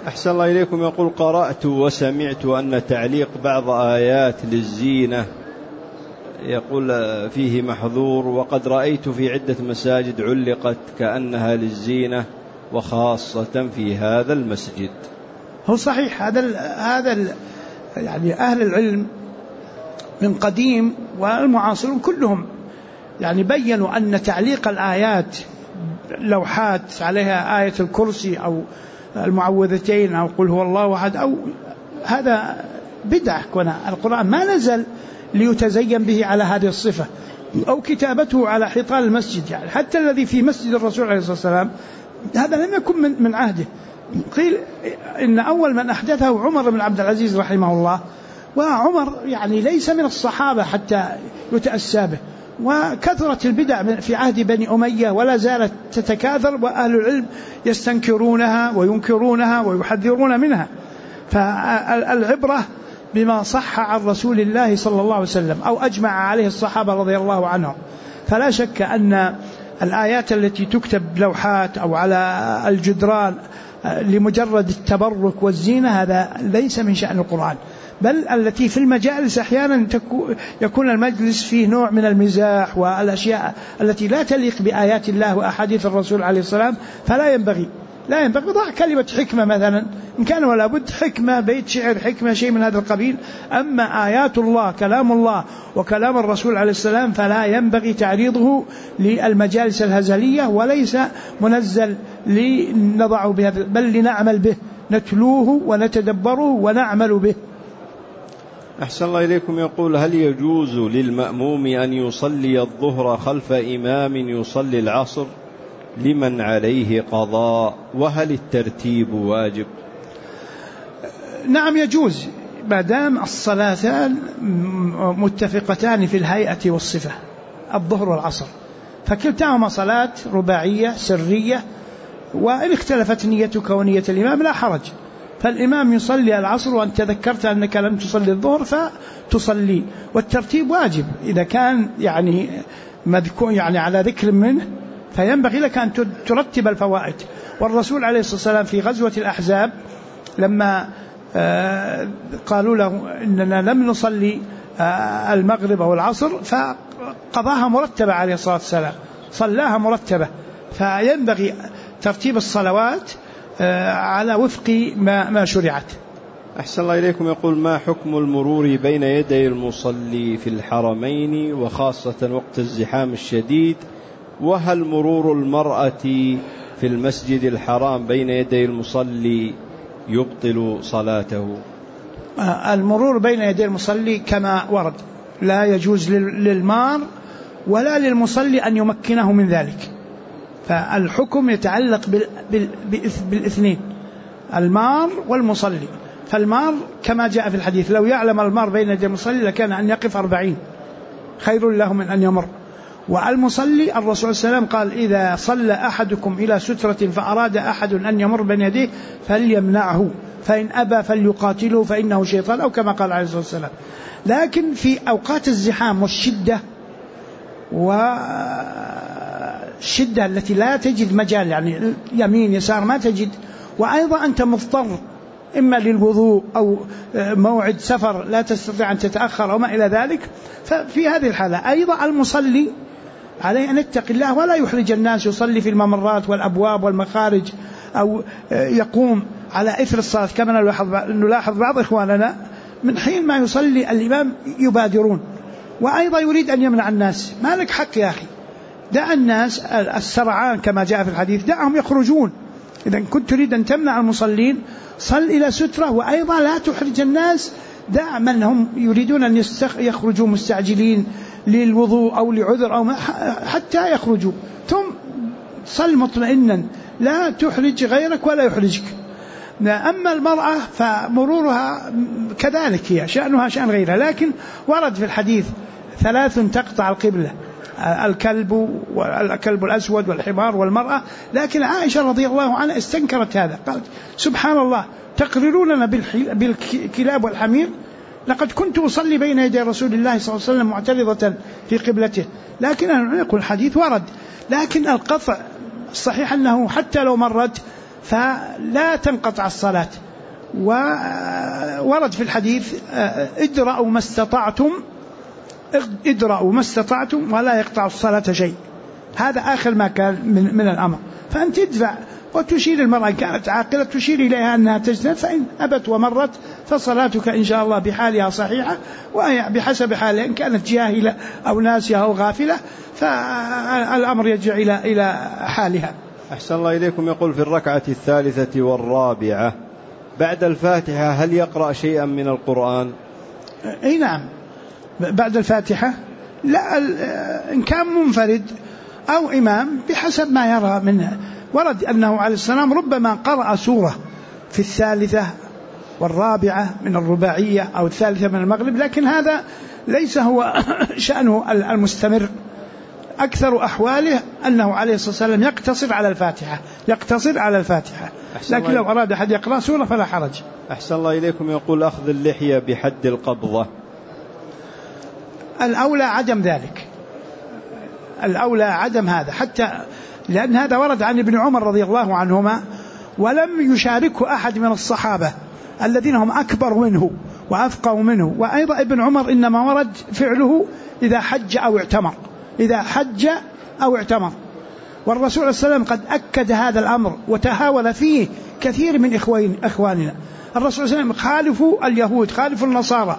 أحسن الله إليكم. يقول: قرأت وسمعت أن تعليق بعض آيات للزينة يقول فيه محظور، وقد رأيت في عدة مساجد علقت كأنها للزينة وخاصة في هذا المسجد. هو صحيح هذا يعني أهل العلم من قديم والمعاصرون كلهم يعني بيّنوا أن تعليق الآيات لوحات عليها آية الكرسي أو المعوذتين أو قل هو الله أحد أو هذا بدعة. القرآن ما نزل ليتزين به على هذه الصفة، أو كتابته على حيطان المسجد، يعني حتى الذي في مسجد الرسول عليه الصلاة والسلام هذا لم يكن من عهده. قيل إن أول من أحدثه عمر بن عبد العزيز رحمه الله، وعمر يعني ليس من الصحابة حتى يتأسى به، وكثرت البدع في عهد بني أمية ولا زالت تتكاثر، وأهل العلم يستنكرونها وينكرونها ويحذرون منها. فالعبرة بما صح عن رسول الله صلى الله عليه وسلم أو أجمع عليه الصحابة رضي الله عنهم. فلا شك أن الآيات التي تكتب لوحات أو على الجدران لمجرد التبرك والزينة هذا ليس من شأن القرآن، بل التي في المجالس أحيانا يكون المجلس فيه نوع من المزاح والأشياء التي لا تليق بآيات الله وأحاديث الرسول عليه السلام، فلا ينبغي ضع كلمة حكمة مثلا إن كان ولا بد، حكمة بيت شعر، حكمة شيء من هذا القبيل. أما آيات الله كلام الله وكلام الرسول عليه السلام فلا ينبغي تعريضه للمجالس الهزلية، وليس منزل لنضعه بهذا، بل لنعمل به، نتلوه ونتدبره ونعمل به. أحسن الله إليكم. يقول: هل يجوز للمأموم أن يصلي الظهر خلف إمام يصلي العصر لمن عليه قضاء، وهل الترتيب واجب؟ نعم يجوز، ما دام الصلاتان متفقتان في الهيئة والصفة، الظهر والعصر، فكلتاهما صلاة رباعية سرية، وإن اختلفت نيتك ونية الإمام لا حرج، فالإمام يصلي العصر وأنت تذكرت أنك لم تصلي الظهر فتصلي، والترتيب واجب إذا كان يعني مذكور يعني على ذكر منه، فينبغي لك أن ترتب الفوائد. والرسول عليه الصلاة والسلام في غزوة الأحزاب لما قالوا له إننا لم نصلي المغرب أو العصر فقضاها مرتبة عليه الصلاة والسلام، صلاها مرتبة، فينبغي ترتيب الصلوات على وفق ما شرعت. أحسن الله إليكم. يقول: ما حكم المرور بين يدي المصلي في الحرمين وخاصة وقت الزحام الشديد، وهل مرور المرأة في المسجد الحرام بين يدي المصلي يبطل صلاته؟ المرور بين يدي المصلي كما ورد لا يجوز للمار ولا للمصلي أن يمكنه من ذلك، فالحكم يتعلق بالاثنين، المار والمصلي. فالمار كما جاء في الحديث لو يعلم المار بين يدي المصلي لكان أن يقف 40 خير له من أن يمر. والمصلي الرسول صلى الله عليه وسلم قال: إذا صلى أحدكم إلى سترة فأراد أحد أن يمر بين يديه فليمنعه، فإن أبى فليقاتله فإنه شيطان، أو كما قال عليه الصلاة والسلام. لكن في أوقات الزحام والشدة التي لا تجد مجال، يعني يمين يسار ما تجد، وأيضا أنت مضطر إما للوضوء أو موعد سفر لا تستطيع أن تتأخر أو ما إلى ذلك، ففي هذه الحالة أيضا المصلي عليه أن يتقي الله ولا يحرج الناس، يصلي في الممرات والأبواب والمخارج، أو يقوم على إثر الصلاة كما نلاحظ بعض إخواننا من حين ما يصلي الإمام يبادرون، وأيضا يريد أن يمنع الناس. ما لك حق يا أخي، دع الناس السرعان كما جاء في الحديث، دعهم يخرجون. إذا كنت تريد أن تمنع المصلين صل إلى سترة، وأيضا لا تحرج الناس، دع من هم يريدون أن يخرجوا مستعجلين للوضوء أو لعذر أو حتى يخرجوا، ثم صل مطمئنا لا تحرج غيرك ولا يحرجك. أما المرأة فمرورها كذلك هي شأنها شأن غيرها، لكن ورد في الحديث 3 تقطع القبلة: الكلب الأسود والحمار والمرأة. لكن عائشة رضي الله عنها استنكرت هذا، قالت: سبحان الله، تقرروننا بالكلاب والحمير؟ لقد كنت أصلي بين يدي رسول الله صلى الله عليه وسلم معترضة في قبلته. لكن يقول الحديث ورد، لكن القطع الصحيح أنه حتى لو مرت فلا تنقطع الصلاة. وورد في الحديث ادرأوا ما استطعتم ولا يقطع الصلاة شيء. هذا آخر ما كان من الأمر. فأنت تدفع وتشير المرأة كانت عاقلة تشير إليها أنها تجتهد، فإن أبت ومرت فصلاتك إن شاء الله بحالها صحيحة، وهي بحسب حالها إن كانت جاهلة أو ناسية أو غافلة فالأمر يرجع إلى حالها. أحسن الله إليكم. يقول في الركعة الثالثة والرابعة بعد الفاتحة هل يقرأ شيئا من القرآن؟ أي نعم، بعد الفاتحة لا، إن كان منفرد أو إمام بحسب ما يرى منه. ورد أنه عليه السلام ربما قرأ سورة في الثالثة والرابعة من الرباعية أو الثالثة من المغرب، لكن هذا ليس هو شأنه المستمر. أكثر أحواله أنه عليه الصلاة والسلام يقتصر على الفاتحة، لكن لو أراد أحد يقرأ سورة فلا حرج. أحسن الله إليكم. يقول أخذ اللحية بحد القبضة، الأولى عدم ذلك، الأولى عدم هذا، حتى لأن هذا ورد عن ابن عمر رضي الله عنهما، ولم يشاركه أحد من الصحابة الذين هم أكبر منه وأفقه منه. وأيضا ابن عمر إنما ورد فعله إذا حج أو اعتمر، والرسول صلى الله عليه وسلم قد أكد هذا الأمر وتهاول فيه كثير من إخواننا. الرسول صلى الله عليه وسلم خالفوا اليهود، خالفوا النصارى،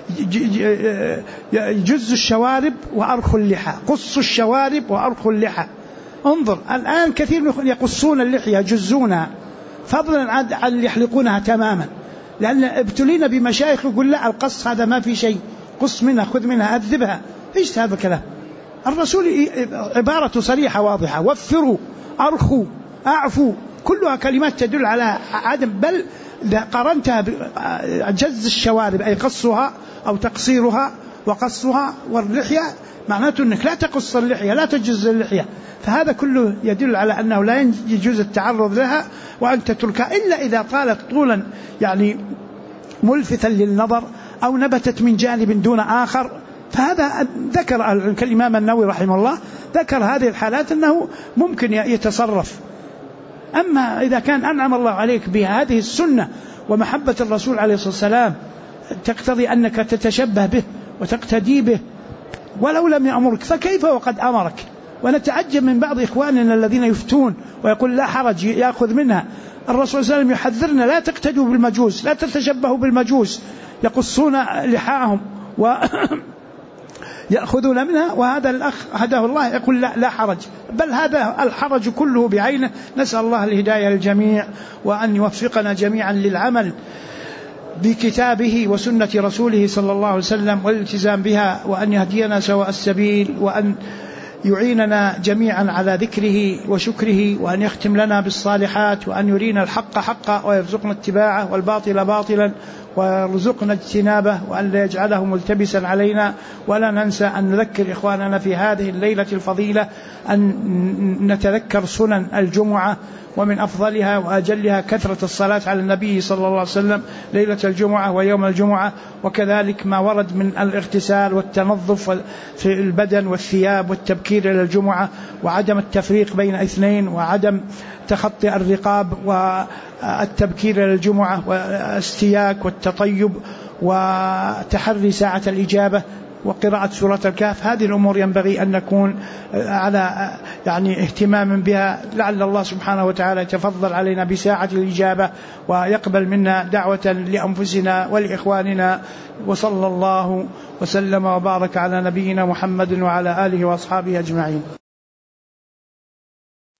جز الشوارب وأرخوا اللحى، قصوا الشوارب وأرخوا اللحى. انظر الآن كثير من يقصون اللحية يجزونها، فضلا عن يحلقونها تماما، لأن ابتلينا بمشايخ يقول لا القص هذا ما في شيء، قص منها خذ منها أذبها. إيش هذا الكلام؟ الرسول عبارة صريحة واضحة، وفروا أرخوا أعفوا، كلها كلمات تدل على عدم. بل إذا قارنتها بجز الشوارب أي قصها أو تقصيرها وقصها، واللحية معناته أنك لا تقص اللحية لا تجز اللحية، فهذا كله يدل على أنه لا يجوز التعرض لها وأن تتركها إلا إذا طالت طولا يعني ملفتا للنظر أو نبتت من جانب دون آخر. فهذا ذكر الإمام النووي رحمه الله، ذكر هذه الحالات أنه ممكن يتصرف. أما إذا كان أنعم الله عليك بهذه السنة ومحبة الرسول عليه الصلاة والسلام تقتضي أنك تتشبه به وتقتدي به ولو لم يأمرك، فكيف وقد أمرك؟ ونتعجب من بعض إخواننا الذين يفتون ويقول لا حرج يأخذ منها. الرسول صلى الله عليه وسلم يحذرنا لا تقتدوا بالمجوس، لا تتشبهوا بالمجوس، يقصون لحاهم يأخذون منها. وهذا الأخ هداه الله يقول لا حرج، بل هذا الحرج كله بعينه. نسأل الله الهداية للجميع، وأن يوفقنا جميعا للعمل بكتابه وسنة رسوله صلى الله عليه وسلم والالتزام بها، وأن يهدينا سواء السبيل، وأن يعيننا جميعا على ذكره وشكره، وأن يختم لنا بالصالحات، وأن يرينا الحق حقا ويرزقنا اتباعه والباطل باطلا ويرزقنا اجتنابه، وأن لا يجعله ملتبسا علينا. ولا ننسى أن نذكر إخواننا في هذه الليلة الفضيلة أن نتذكر سنن الجمعة، ومن أفضلها وأجلها كثرة الصلاة على النبي صلى الله عليه وسلم ليلة الجمعة ويوم الجمعة، وكذلك ما ورد من الاغتسال والتنظف في البدن والثياب والتبكير إلى الجمعة، وعدم التفريق بين اثنين، وعدم تخطي الرقاب، والتبكير إلى الجمعة، والاستياك والتطيب، وتحري ساعة الإجابة، وقراءة سورة الكهف. هذه الأمور ينبغي أن نكون على اهتمام بها، لعل الله سبحانه وتعالى يتفضل علينا بساعة الإجابة ويقبل منا دعوة لأنفسنا ولإخواننا. وصلى الله وسلم وبارك على نبينا محمد وعلى آله وأصحابه أجمعين.